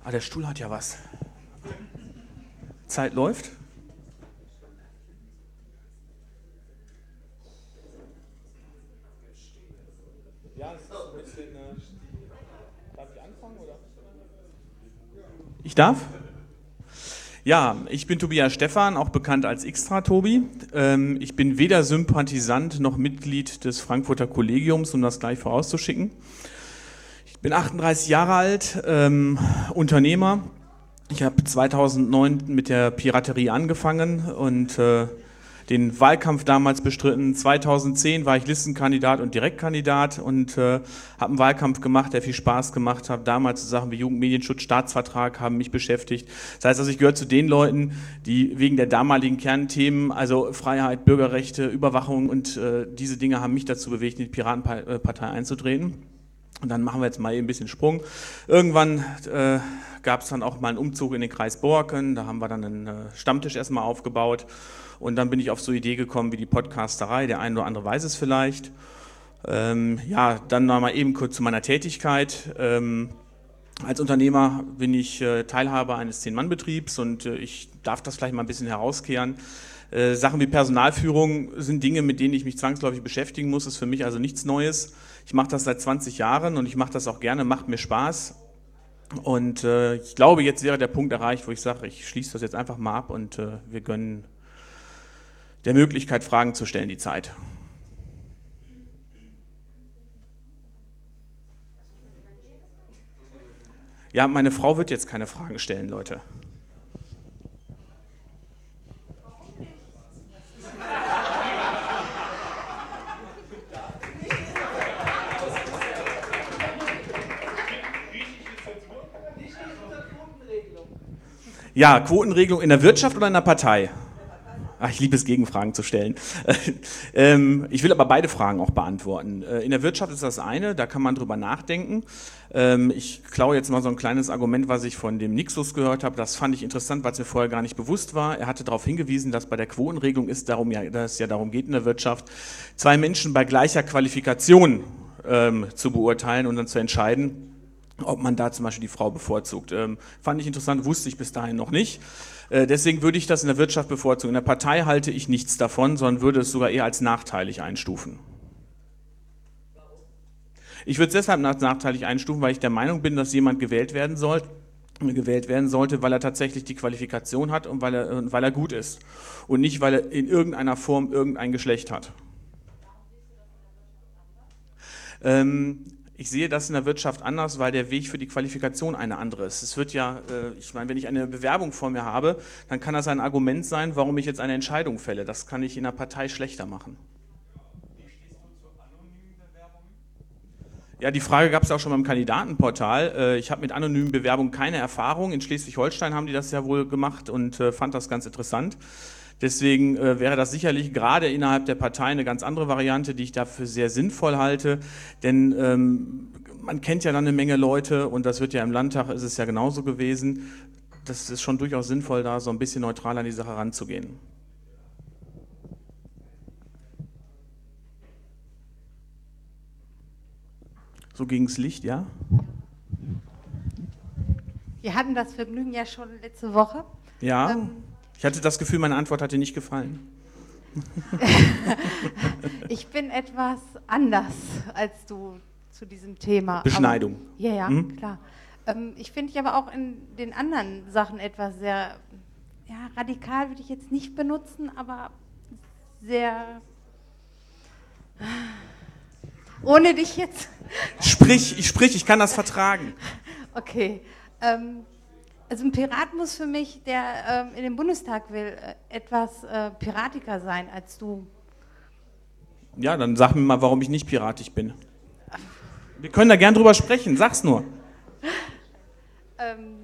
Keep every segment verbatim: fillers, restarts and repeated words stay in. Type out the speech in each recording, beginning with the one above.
Ah, der Stuhl hat ja was. Zeit läuft. Ja, das ist ein bisschen. Darf ich anfangen, oder? Ich darf? Ja, ich bin Tobias Stephan, auch bekannt als Xtra-Tobi. Ähm, ich bin weder Sympathisant noch Mitglied des Frankfurter Kollegiums, um das gleich vorauszuschicken. Ich bin achtunddreißig Jahre alt, ähm, Unternehmer. Ich habe zweitausendneun mit der Piraterie angefangen und äh, den Wahlkampf damals bestritten. zweitausendzehn war ich Listenkandidat und Direktkandidat und äh, habe einen Wahlkampf gemacht, der viel Spaß gemacht hat. Damals so Sachen wie Jugendmedienschutz, Staatsvertrag haben mich beschäftigt. Das heißt also, ich gehöre zu den Leuten, die wegen der damaligen Kernthemen, also Freiheit, Bürgerrechte, Überwachung und äh, diese Dinge haben mich dazu bewegt, in die Piratenpartei einzutreten. Und dann machen wir jetzt mal eben ein bisschen Sprung. Irgendwann äh, gab es dann auch mal einen Umzug in den Kreis Borken. Da haben wir dann einen äh, Stammtisch erstmal aufgebaut. Und dann bin ich auf so eine Idee gekommen wie die Podcasterei. Der eine oder andere weiß es vielleicht. Ähm, ja, dann noch mal eben kurz zu meiner Tätigkeit. Ähm, als Unternehmer bin ich äh, Teilhaber eines Zehn-Mann-Betriebs und äh, ich darf das vielleicht mal ein bisschen herauskehren. Äh, Sachen wie Personalführung sind Dinge, mit denen ich mich zwangsläufig beschäftigen muss. Ist für mich also nichts Neues. Ich mache das seit zwanzig Jahren und ich mache das auch gerne, macht mir Spaß. Und äh, ich glaube, jetzt wäre der Punkt erreicht, wo ich sage, ich schließe das jetzt einfach mal ab und äh, wir gönnen der Möglichkeit, Fragen zu stellen, die Zeit. Ja, meine Frau wird jetzt keine Fragen stellen, Leute. Ja, Quotenregelung in der Wirtschaft oder in der Partei? Ach, ich liebe es, Gegenfragen zu stellen. ähm, ich will aber beide Fragen auch beantworten. Äh, in der Wirtschaft ist das eine, da kann man drüber nachdenken. Ähm, ich klaue jetzt mal so ein kleines Argument, was ich von dem Nixus gehört habe. Das fand ich interessant, weil es mir vorher gar nicht bewusst war. Er hatte darauf hingewiesen, dass bei der Quotenregelung ist darum, ja, dass es ja darum geht in der Wirtschaft, zwei Menschen bei gleicher Qualifikation ähm, zu beurteilen und dann zu entscheiden, ob man da zum Beispiel die Frau bevorzugt. Ähm, fand ich interessant, wusste ich bis dahin noch nicht. Äh, deswegen würde ich das in der Wirtschaft bevorzugen. In der Partei halte ich nichts davon, sondern würde es sogar eher als nachteilig einstufen. Ich würde es deshalb als nachteilig einstufen, weil ich der Meinung bin, dass jemand gewählt werden soll, gewählt werden sollte, weil er tatsächlich die Qualifikation hat und weil er, weil er gut ist. Und nicht, weil er in irgendeiner Form irgendein Geschlecht hat. Ähm, Ich sehe das in der Wirtschaft anders, weil der Weg für die Qualifikation eine andere ist. Es wird ja, ich meine, wenn ich eine Bewerbung vor mir habe, dann kann das ein Argument sein, warum ich jetzt eine Entscheidung fälle. Das kann ich in der Partei schlechter machen. Wie stehst du zu anonymen Bewerbungen? Ja, die Frage gab es auch schon beim Kandidatenportal. Ich habe mit anonymen Bewerbungen keine Erfahrung. In Schleswig-Holstein haben die das ja wohl gemacht und fand das ganz interessant. Deswegen äh, wäre das sicherlich gerade innerhalb der Partei eine ganz andere Variante, die ich dafür sehr sinnvoll halte, denn ähm, man kennt ja dann eine Menge Leute und das wird ja im Landtag, ist es ja genauso gewesen. Das ist schon durchaus sinnvoll, da so ein bisschen neutral an die Sache ranzugehen. So gegen's Licht, ja? Wir hatten das Vergnügen ja schon letzte Woche. Ja. Ähm, Ich hatte das Gefühl, meine Antwort hat dir nicht gefallen. Ich bin etwas anders als du zu diesem Thema. Beschneidung. Aber, ja, ja, hm? klar. Ähm, ich finde dich aber auch in den anderen Sachen etwas sehr, ja, radikal würde ich jetzt nicht benutzen, aber sehr, ohne dich jetzt... Sprich, ich sprich, ich kann das vertragen. Okay, ähm, also ein Pirat muss für mich, der ähm, in den Bundestag will, äh, etwas äh, piratiger sein als du. Ja, dann sag mir mal, warum ich nicht piratisch bin. Wir können da gern drüber sprechen, sag's nur. Ähm,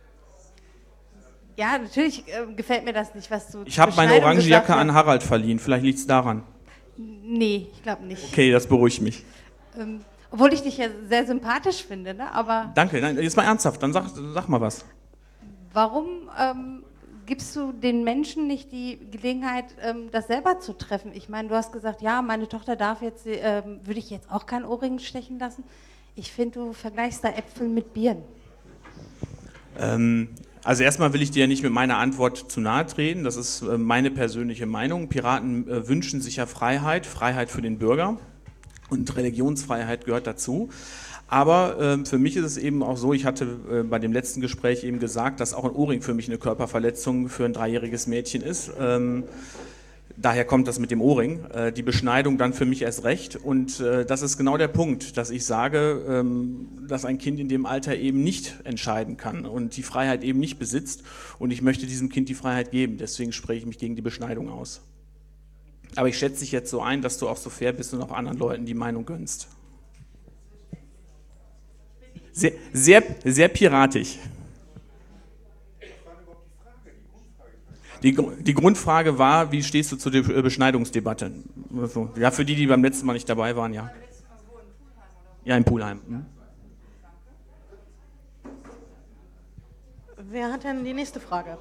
ja, natürlich äh, gefällt mir das nicht, was du... Ich habe meine orange Jacke an Harald verliehen, vielleicht liegt's daran. Nee, ich glaube nicht. Okay, das beruhigt mich. Ähm, obwohl ich dich ja sehr sympathisch finde, ne? Aber... Danke, nein, jetzt mal ernsthaft, dann sag, sag mal was. Warum ähm, gibst du den Menschen nicht die Gelegenheit, ähm, das selber zu treffen? Ich meine, du hast gesagt, ja, meine Tochter darf jetzt, ähm, würde ich jetzt auch keinen Ohrring stechen lassen. Ich finde, du vergleichst da Äpfel mit Birnen. Ähm, also erstmal will ich dir nicht mit meiner Antwort zu nahe treten. Das ist äh, meine persönliche Meinung. Piraten äh, wünschen sich ja Freiheit, Freiheit für den Bürger. Und Religionsfreiheit gehört dazu. Aber äh, für mich ist es eben auch so, ich hatte äh, bei dem letzten Gespräch eben gesagt, dass auch ein Ohrring für mich eine Körperverletzung für ein dreijähriges Mädchen ist. Ähm, daher kommt das mit dem Ohrring. Äh, die Beschneidung dann für mich erst recht. Und äh, das ist genau der Punkt, dass ich sage, ähm, dass ein Kind in dem Alter eben nicht entscheiden kann und die Freiheit eben nicht besitzt. Und ich möchte diesem Kind die Freiheit geben. Deswegen spreche ich mich gegen die Beschneidung aus. Aber ich schätze dich jetzt so ein, dass du auch so fair bist und auch anderen Leuten die Meinung gönnst. Sehr, sehr, sehr piratisch. Die, die Grundfrage war, wie stehst du zu der Beschneidungsdebatte? Ja, für die, die beim letzten Mal nicht dabei waren, ja. Ja, in Pulheim. Hm? Wer hat denn die nächste Frage?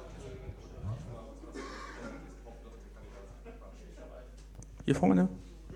Hier vorne.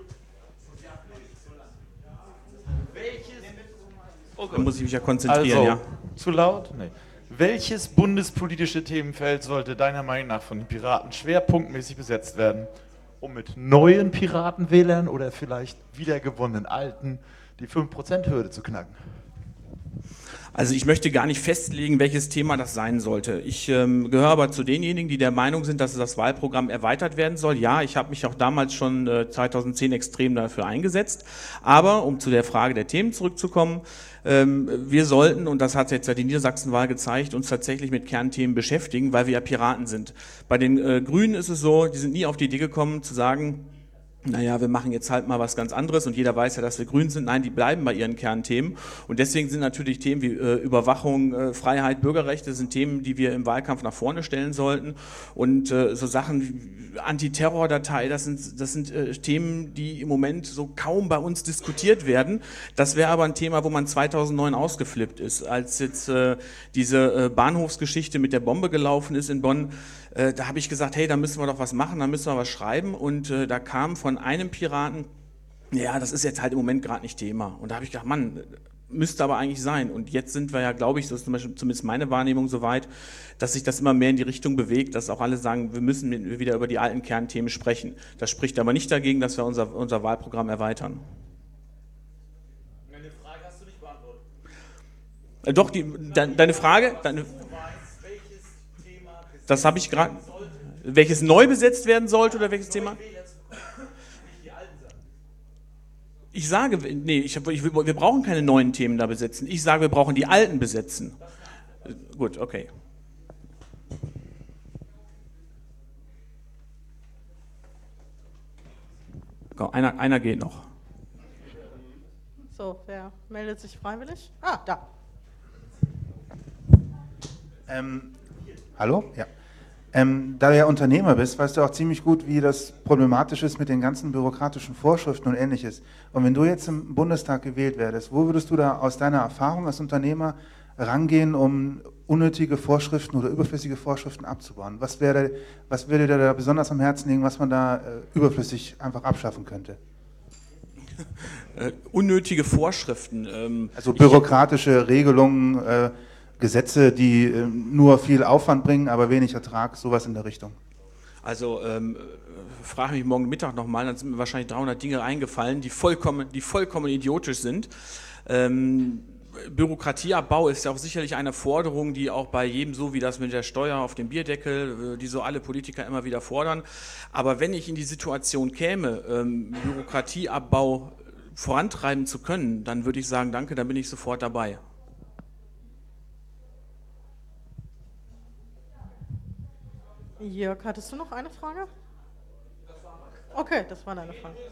Da muss ich mich ja konzentrieren, also, ja. Zu laut? Nee. Welches bundespolitische Themenfeld sollte deiner Meinung nach von den Piraten schwerpunktmäßig besetzt werden, um mit neuen Piratenwählern oder vielleicht wiedergewonnenen Alten die fünf Prozent Hürde zu knacken? Also ich möchte gar nicht festlegen, welches Thema das sein sollte. Ich ähm, gehöre aber zu denjenigen, die der Meinung sind, dass das Wahlprogramm erweitert werden soll. Ja, ich habe mich auch damals schon äh, zweitausendzehn extrem dafür eingesetzt. Aber um zu der Frage der Themen zurückzukommen, ähm, wir sollten, und das hat jetzt ja die Niedersachsenwahl gezeigt, uns tatsächlich mit Kernthemen beschäftigen, weil wir ja Piraten sind. Bei den äh, Grünen ist es so, die sind nie auf die Idee gekommen zu sagen, naja, wir machen jetzt halt mal was ganz anderes und jeder weiß ja, dass wir grün sind. Nein, die bleiben bei ihren Kernthemen und deswegen sind natürlich Themen wie äh, Überwachung, äh, Freiheit, Bürgerrechte sind Themen, die wir im Wahlkampf nach vorne stellen sollten und äh, so Sachen wie Antiterror-Datei, das sind, das sind äh, Themen, die im Moment so kaum bei uns diskutiert werden. Das wäre aber ein Thema, wo man zweitausendneun ausgeflippt ist, als jetzt äh, diese äh, Bahnhofsgeschichte mit der Bombe gelaufen ist in Bonn. Äh, da habe ich gesagt, hey, da müssen wir doch was machen, da müssen wir was schreiben und äh, da kam von einem Piraten, ja, das ist jetzt halt im Moment gerade nicht Thema. Und da habe ich gedacht, Mann, müsste aber eigentlich sein. Und jetzt sind wir ja, glaube ich, das ist zum Beispiel zumindest meine Wahrnehmung so weit, dass sich das immer mehr in die Richtung bewegt, dass auch alle sagen, wir müssen wieder über die alten Kernthemen sprechen. Das spricht aber nicht dagegen, dass wir unser, unser Wahlprogramm erweitern. Meine Frage hast du nicht beantwortet. Äh, doch, die, de, deine Frage, deine, das habe ich gerade, welches neu besetzt werden sollte oder welches Thema? Ich sage, nee, ich, ich, wir brauchen keine neuen Themen da besetzen. Ich sage, wir brauchen die alten besetzen. Gut, okay. Komm, einer, einer geht noch. So, wer meldet sich freiwillig? Ah, da. Ähm, hallo? Ja. Ähm, da du ja Unternehmer bist, weißt du auch ziemlich gut, wie das problematisch ist mit den ganzen bürokratischen Vorschriften und Ähnliches. Und wenn du jetzt im Bundestag gewählt werdest, wo würdest du da aus deiner Erfahrung als Unternehmer rangehen, um unnötige Vorschriften oder überflüssige Vorschriften abzubauen? Was wäre, was würde dir da besonders am Herzen liegen, was man da äh, überflüssig einfach abschaffen könnte? Äh, unnötige Vorschriften. Ähm, also bürokratische Regelungen, äh, Gesetze, die äh, nur viel Aufwand bringen, aber wenig Ertrag, sowas in der Richtung. Also ähm, frage mich morgen Mittag nochmal, dann sind mir wahrscheinlich dreihundert Dinge eingefallen, die vollkommen, die vollkommen idiotisch sind. Ähm, Bürokratieabbau ist ja auch sicherlich eine Forderung, die auch bei jedem, so wie das mit der Steuer auf den Bierdeckel, die so alle Politiker immer wieder fordern. Aber wenn ich in die Situation käme, ähm, Bürokratieabbau vorantreiben zu können, dann würde ich sagen, danke, dann bin ich sofort dabei. Jörg, hattest du noch eine Frage? Okay, das war deine Frage.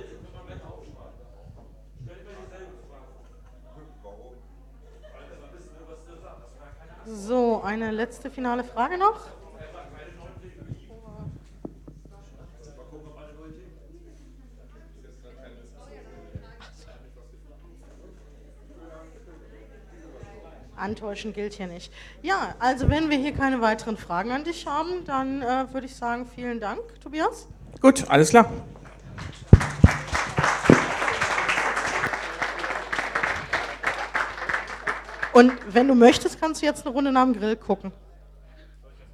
So, eine letzte finale Frage noch. Antäuschen gilt hier nicht. Ja, also wenn wir hier keine weiteren Fragen an dich haben, dann äh, würde ich sagen, vielen Dank, Tobias. Gut, alles klar. Und wenn du möchtest, kannst du jetzt eine Runde nach dem Grill gucken.